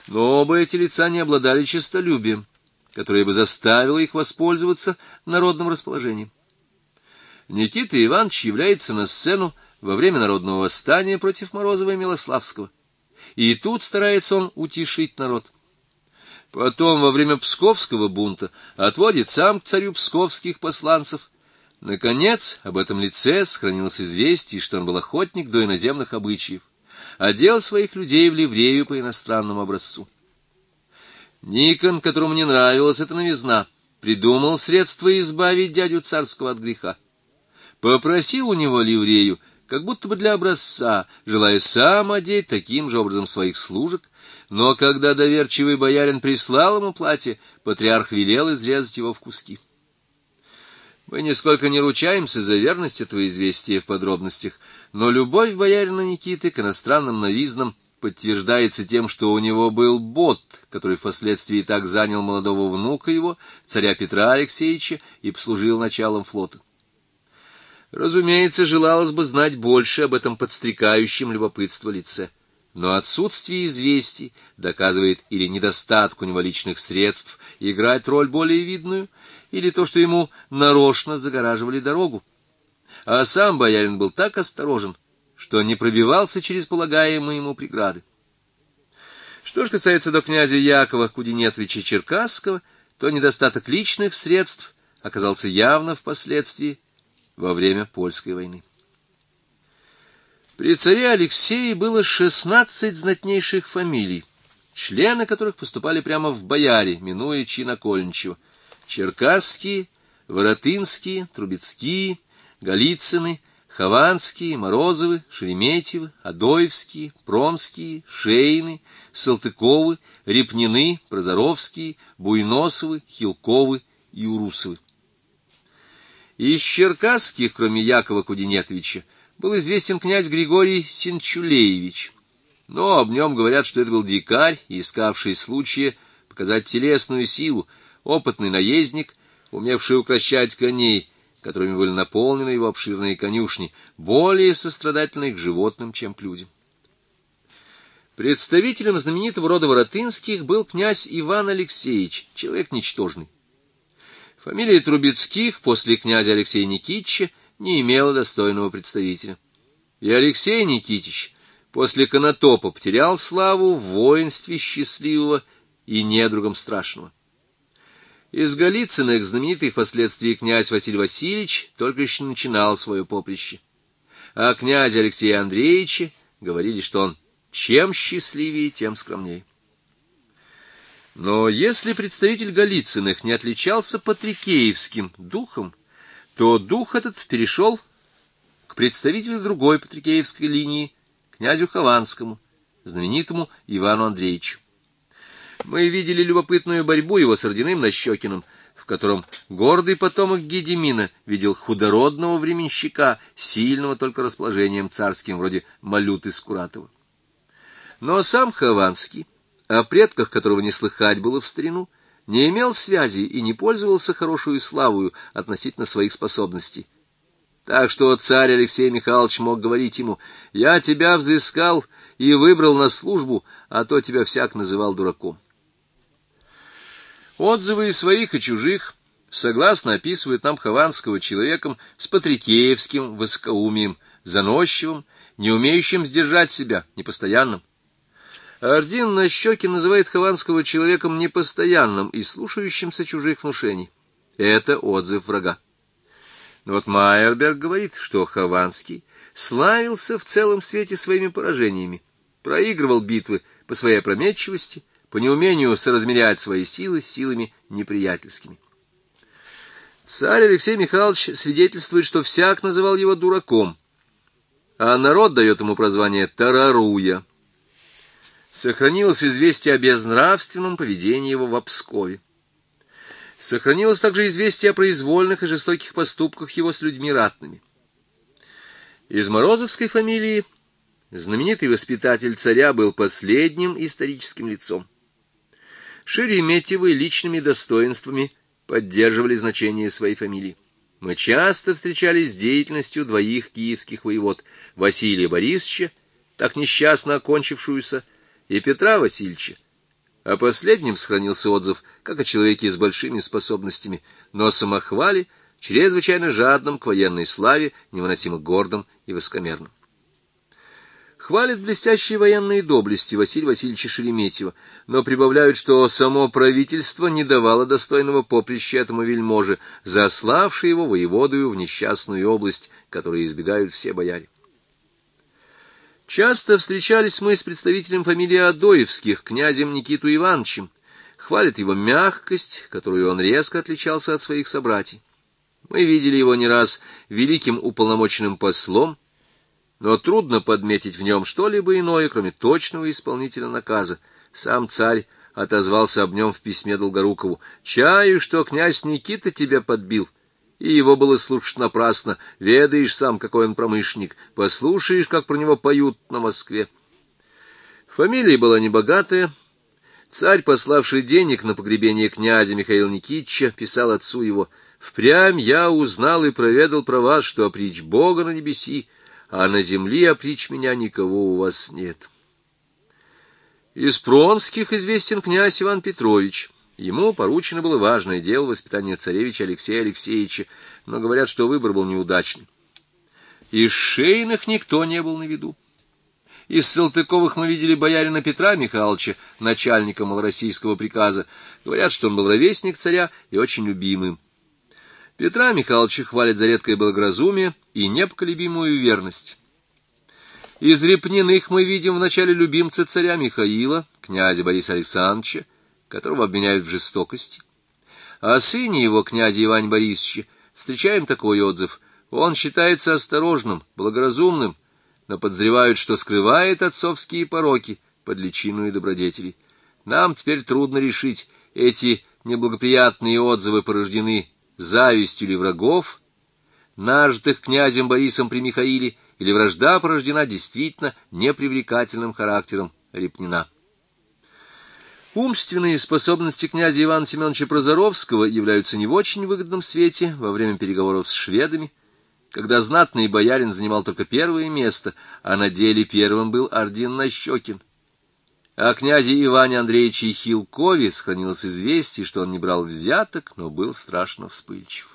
Но оба эти лица не обладали честолюбием, которое бы заставило их воспользоваться народным расположением. Никита Иванович является на сцену во время народного восстания против Морозова и Милославского, и тут старается он утешить народ. Потом, во время Псковского бунта, отводит сам к царю псковских посланцев. Наконец, об этом лице сохранилось известие, что он был охотник до иноземных обычаев, одел своих людей в ливрею по иностранному образцу. Никон, которому не нравилась эта новизна, придумал средство избавить дядю царского от греха. Попросил у него ливрею, как будто бы для образца, желая сам одеть таким же образом своих служек, но когда доверчивый боярин прислал ему платье, патриарх велел изрезать его в куски. Мы нисколько не ручаемся за верность этого известия в подробностях, но любовь боярина Никиты к иностранным новизнам подтверждается тем, что у него был бот, который впоследствии так занял молодого внука его, царя Петра Алексеевича, и послужил началом флота. Разумеется, желалось бы знать больше об этом подстрекающем любопытство лице, но отсутствие известий доказывает или недостаток у него личных средств играть роль более видную, или то, что ему нарочно загораживали дорогу. А сам боярин был так осторожен, что не пробивался через полагаемые ему преграды. Что же касается до князя Якова Кудинетовича Черкасского, то недостаток личных средств оказался явно впоследствии во время Польской войны. При царе Алексее было 16 знатнейших фамилий, члены которых поступали прямо в бояре, минуя чин окольничего: Черкасские, Воротынские, Трубецкие, Голицыны, Хованские, Морозовы, Шереметьевы, Адоевские, Пронские, Шейны, Салтыковы, Репнины, Прозоровские, Буйносовы, Хилковы и Урусовы. Из черкасских, кроме Якова Кудинетовича, был известен князь Григорий Синчулеевич, но об нем говорят, что это был дикарь, искавший случая показать телесную силу, опытный наездник, умевший укрощать коней, которыми были наполнены его обширные конюшни, более сострадательные к животным, чем к людям. Представителем знаменитого рода Воротынских был князь Иван Алексеевич, человек ничтожный. Фамилия Трубецких после князя Алексея Никитича не имела достойного представителя. И Алексей Никитич после Конотопа потерял славу в воинстве счастливого и недругом страшного. Из Голицыных знаменитый впоследствии князь Василий Васильевич только еще начинал свое поприще. А князя Алексея Андреевича говорили, что он чем счастливее, тем скромнее. Но если представитель Голицыных не отличался патрикеевским духом, то дух этот перешел к представителю другой патрикеевской линии, князю Хованскому, знаменитому Ивану Андреевичу. Мы видели любопытную борьбу его с Ордяным Нащекиным, в котором гордый потомок Гедемина видел худородного временщика, сильного только расположением царским, вроде Малюты Скуратова. Но сам Хованский, о предках которого не слыхать было в старину, не имел связи и не пользовался хорошую славою относительно своих способностей. Так что царь Алексей Михайлович мог говорить ему: «Я тебя взыскал и выбрал на службу, а то тебя всяк называл дураком». Отзывы и своих, и чужих согласно описывают нам Хованского человеком с патрикеевским высокоумием, заносчивым, не умеющим сдержать себя, непостоянным. Ордин Нащекин называет Хованского человеком непостоянным и слушающимся чужих внушений. Это отзыв врага. Но вот Майерберг говорит, что Хованский славился в целом свете своими поражениями, проигрывал битвы по своей опрометчивости, по неумению соразмерять свои силы с силами неприятельскими. Царь Алексей Михайлович свидетельствует, что всяк называл его дураком, а народ дает ему прозвание Тараруя. Сохранилось известие о безнравственном поведении его в Пскове. Сохранилось также известие о произвольных и жестоких поступках его с людьми ратными. Из морозовской фамилии знаменитый воспитатель царя был последним историческим лицом. Шереметьевы личными достоинствами поддерживали значение своей фамилии. Мы часто встречались с деятельностью двоих киевских воевод: Василия Борисовича, так несчастно окончившуюся, и Петра Васильевича, О последнем сохранился отзыв, как о человеке с большими способностями, но о самохвале, чрезвычайно жадном к военной славе, невыносимо гордым и высокомерным. Хвалят блестящие военные доблести Василия Васильевича Шереметьева, но прибавляют, что само правительство не давало достойного поприща этому вельможе, заславшее его воеводою в несчастную область, которой избегают все бояре. Часто встречались мы с представителем фамилии Адоевских, князем Никиту Ивановичем. Хвалят его мягкость, которую он резко отличался от своих собратьев. Мы видели его не раз великим уполномоченным послом, но трудно подметить в нем что-либо иное, кроме точного исполнителя наказа. Сам царь отозвался об нем в письме Долгорукову: «Чаю, что князь Никита тебя подбил, и его было слушать напрасно. Ведаешь сам, какой он промышленник, послушаешь, как про него поют на Москве». Фамилия была небогатая. Царь, пославший денег на погребение князя Михаила Никитича, писал отцу его: «Впрямь я узнал и проведал про вас, что опричь Бога на небеси, а на земле опричь меня никого у вас нет». Из Пронских известен князь Иван Петрович. Ему поручено было важное дело воспитания царевича Алексея Алексеевича, но говорят, что выбор был неудачный. Из Шейных никто не был на виду. Из Салтыковых мы видели боярина Петра Михайловича, начальника малороссийского приказа. Говорят, что он был ровесник царя и очень любимым. Петра Михайловича хвалят за редкое благоразумие и непоколебимую верность. Из Репниных мы видим в начале любимца царя Михаила, князя Бориса Александровича, которого обвиняют в жестокости. О сыне его, князе Иване Борисовиче, встречаем такой отзыв: он считается осторожным, благоразумным, но подозревают, что скрывает отцовские пороки под личиною добродетелей. Нам теперь трудно решить, эти неблагоприятные отзывы порождены завистью ли врагов, нажитых князем Борисом при Михаиле, или вражда порождена действительно непривлекательным характером Репнина. Умственные способности князя Ивана Семеновича Прозоровского являются не в очень выгодном свете во время переговоров с шведами, когда знатный боярин занимал только первое место, а на деле первым был Ардин Нащекин. О князе Иване Андреевиче Хилкове сохранилось известие, что он не брал взяток, но был страшно вспыльчив.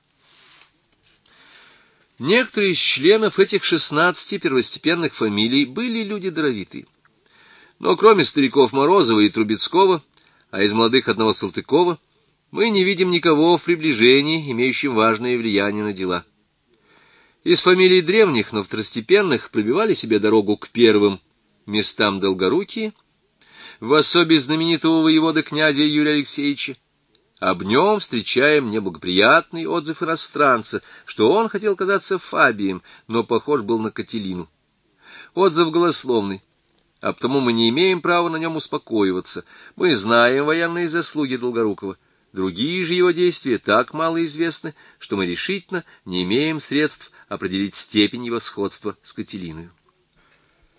Некоторые из членов этих 16 первостепенных фамилий были люди даровитые. Но кроме стариков Морозова и Трубецкого, а из молодых одного Салтыкова, мы не видим никого в приближении, имеющем важное влияние на дела. Из фамилий древних, но второстепенных, пробивали себе дорогу к первым местам Долгорукие, в особе знаменитого воевода князя Юрия Алексеевича. Об нем встречаем неблагоприятный отзыв иностранца, что он хотел казаться Фабием, но похож был на Кателину. Отзыв голословный, а потому мы не имеем права на нем успокоиваться. Мы знаем военные заслуги Долгорукова. Другие же его действия так мало известны, что мы решительно не имеем средств определить степень его сходства с Кателиною.